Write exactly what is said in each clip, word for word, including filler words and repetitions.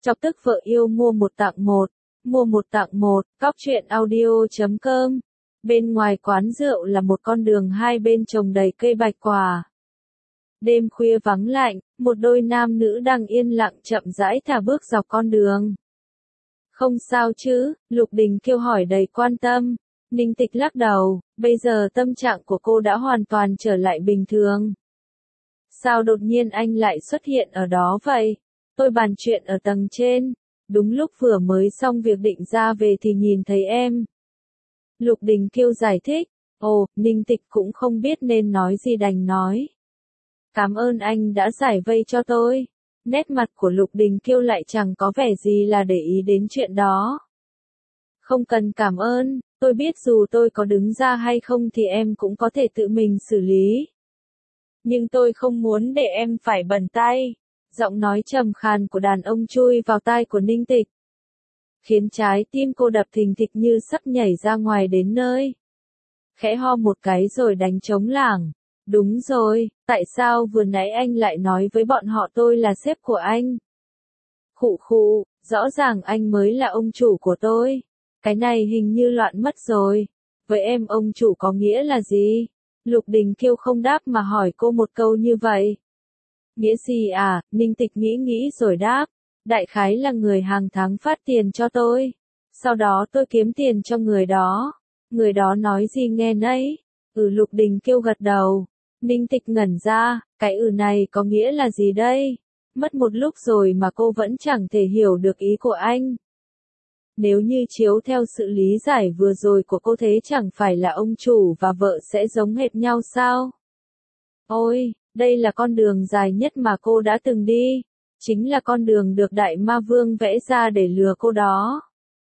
Chọc tức vợ yêu mua một tặng một, mua một tặng một, cóc truyện audio chấm com. Bên ngoài quán rượu là một con đường hai bên trồng đầy cây bạch quả. Đêm khuya vắng lạnh, một đôi nam nữ đang yên lặng chậm rãi thả bước dọc con đường. Không sao chứ, Lục Đình kêu hỏi đầy quan tâm. Ninh Tịch lắc đầu, bây giờ tâm trạng của cô đã hoàn toàn trở lại bình thường. Sao đột nhiên anh lại xuất hiện ở đó vậy? Tôi bàn chuyện ở tầng trên. Đúng lúc vừa mới xong việc định ra về thì nhìn thấy em. Lục Đình kêu giải thích. Ồ, Ninh Tịch cũng không biết nên nói gì đành nói. Cảm ơn anh đã giải vây cho tôi. Nét mặt của Lục Đình kêu lại chẳng có vẻ gì là để ý đến chuyện đó. Không cần cảm ơn, tôi biết dù tôi có đứng ra hay không thì em cũng có thể tự mình xử lý. Nhưng tôi không muốn để em phải bận tay. Giọng nói trầm khàn của đàn ông chui vào tai của Ninh Tịch, khiến trái tim cô đập thình thịch như sắp nhảy ra ngoài đến nơi. Khẽ ho một cái rồi đánh trống lảng. Đúng rồi, tại sao vừa nãy anh lại nói với bọn họ tôi là sếp của anh? Khụ khụ, rõ ràng anh mới là ông chủ của tôi. Cái này hình như loạn mất rồi. Với em ông chủ có nghĩa là gì? Lục Đình kêu không đáp mà hỏi cô một câu như vậy. Nghĩa gì à? Ninh Tịch nghĩ nghĩ rồi đáp. Đại khái là người hàng tháng phát tiền cho tôi. Sau đó tôi kiếm tiền cho người đó. Người đó nói gì nghe nấy? Ừ, Lục Đình kêu gật đầu. Ninh Tịch ngẩn ra, cái ừ này có nghĩa là gì đây? Mất một lúc rồi mà cô vẫn chẳng thể hiểu được ý của anh. Nếu như chiếu theo sự lý giải vừa rồi của cô thế chẳng phải là ông chủ và vợ sẽ giống hệt nhau sao? Ôi, đây là con đường dài nhất mà cô đã từng đi. Chính là con đường được Đại Ma Vương vẽ ra để lừa cô đó.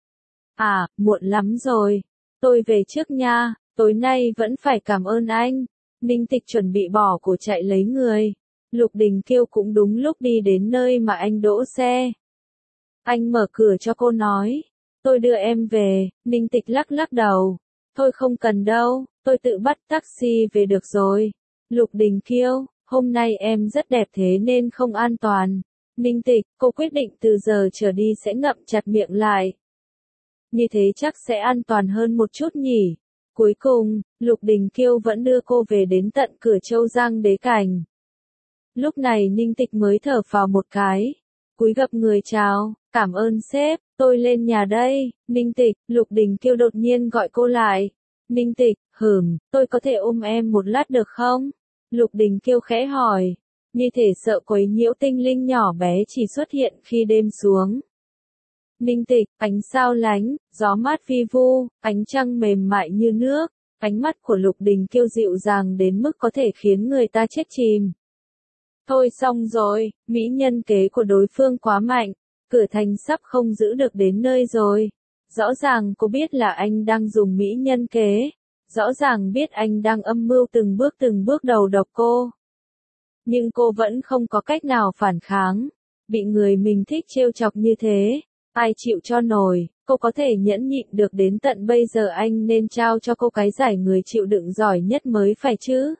À, muộn lắm rồi. Tôi về trước nha, tối nay vẫn phải cảm ơn anh. Ninh Tịch chuẩn bị bỏ cổ chạy lấy người. Lục Đình kêu cũng đúng lúc đi đến nơi mà anh đỗ xe. Anh mở cửa cho cô nói. Tôi đưa em về. Ninh Tịch lắc lắc đầu. Thôi không cần đâu, tôi tự bắt taxi về được rồi. Lục Đình kêu, hôm nay em rất đẹp thế nên không an toàn. Ninh Tịch, cô quyết định từ giờ trở đi sẽ ngậm chặt miệng lại. Như thế chắc sẽ an toàn hơn một chút nhỉ. Cuối cùng, Lục Đình kêu vẫn đưa cô về đến tận cửa Châu Giang Đế Cảnh. Lúc này Ninh Tịch mới thở phào một cái. Cúi gập người chào, cảm ơn sếp, tôi lên nhà đây. Ninh Tịch, Lục Đình kêu đột nhiên gọi cô lại. Ninh Tịch, hửm, tôi có thể ôm em một lát được không? Lục Đình kêu khẽ hỏi. Như thể sợ quấy nhiễu tinh linh nhỏ bé chỉ xuất hiện khi đêm xuống. Ninh Tịch, ánh sao lánh, gió mát vi vu, ánh trăng mềm mại như nước, ánh mắt của Lục Đình kêu dịu dàng đến mức có thể khiến người ta chết chìm. Thôi xong rồi, mỹ nhân kế của đối phương quá mạnh, cửa thành sắp không giữ được đến nơi rồi. Rõ ràng cô biết là anh đang dùng mỹ nhân kế, rõ ràng biết anh đang âm mưu từng bước từng bước đầu độc cô. Nhưng cô vẫn không có cách nào phản kháng, bị người mình thích trêu chọc như thế. Ai chịu cho nổi, cô có thể nhẫn nhịn được đến tận bây giờ anh nên trao cho cô cái giải người chịu đựng giỏi nhất mới phải chứ.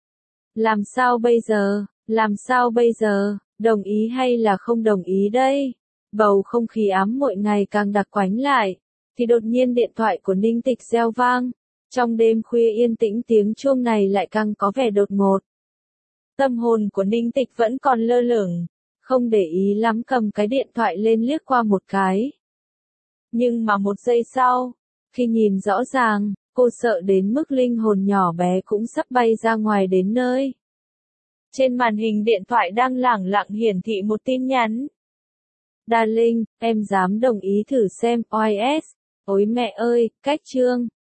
Làm sao bây giờ, làm sao bây giờ, đồng ý hay là không đồng ý đây? Bầu không khí ám muội ngày càng đặc quánh lại, thì đột nhiên điện thoại của Ninh Tịch reo vang. Trong đêm khuya yên tĩnh tiếng chuông này lại càng có vẻ đột ngột. Tâm hồn của Ninh Tịch vẫn còn lơ lửng. Không để ý lắm cầm cái điện thoại lên liếc qua một cái. Nhưng mà một giây sau, khi nhìn rõ ràng, cô sợ đến mức linh hồn nhỏ bé cũng sắp bay ra ngoài đến nơi. Trên màn hình điện thoại đang lẳng lặng hiển thị một tin nhắn. Darling, em dám đồng ý thử xem o ét. Ôi mẹ ơi, cách chương.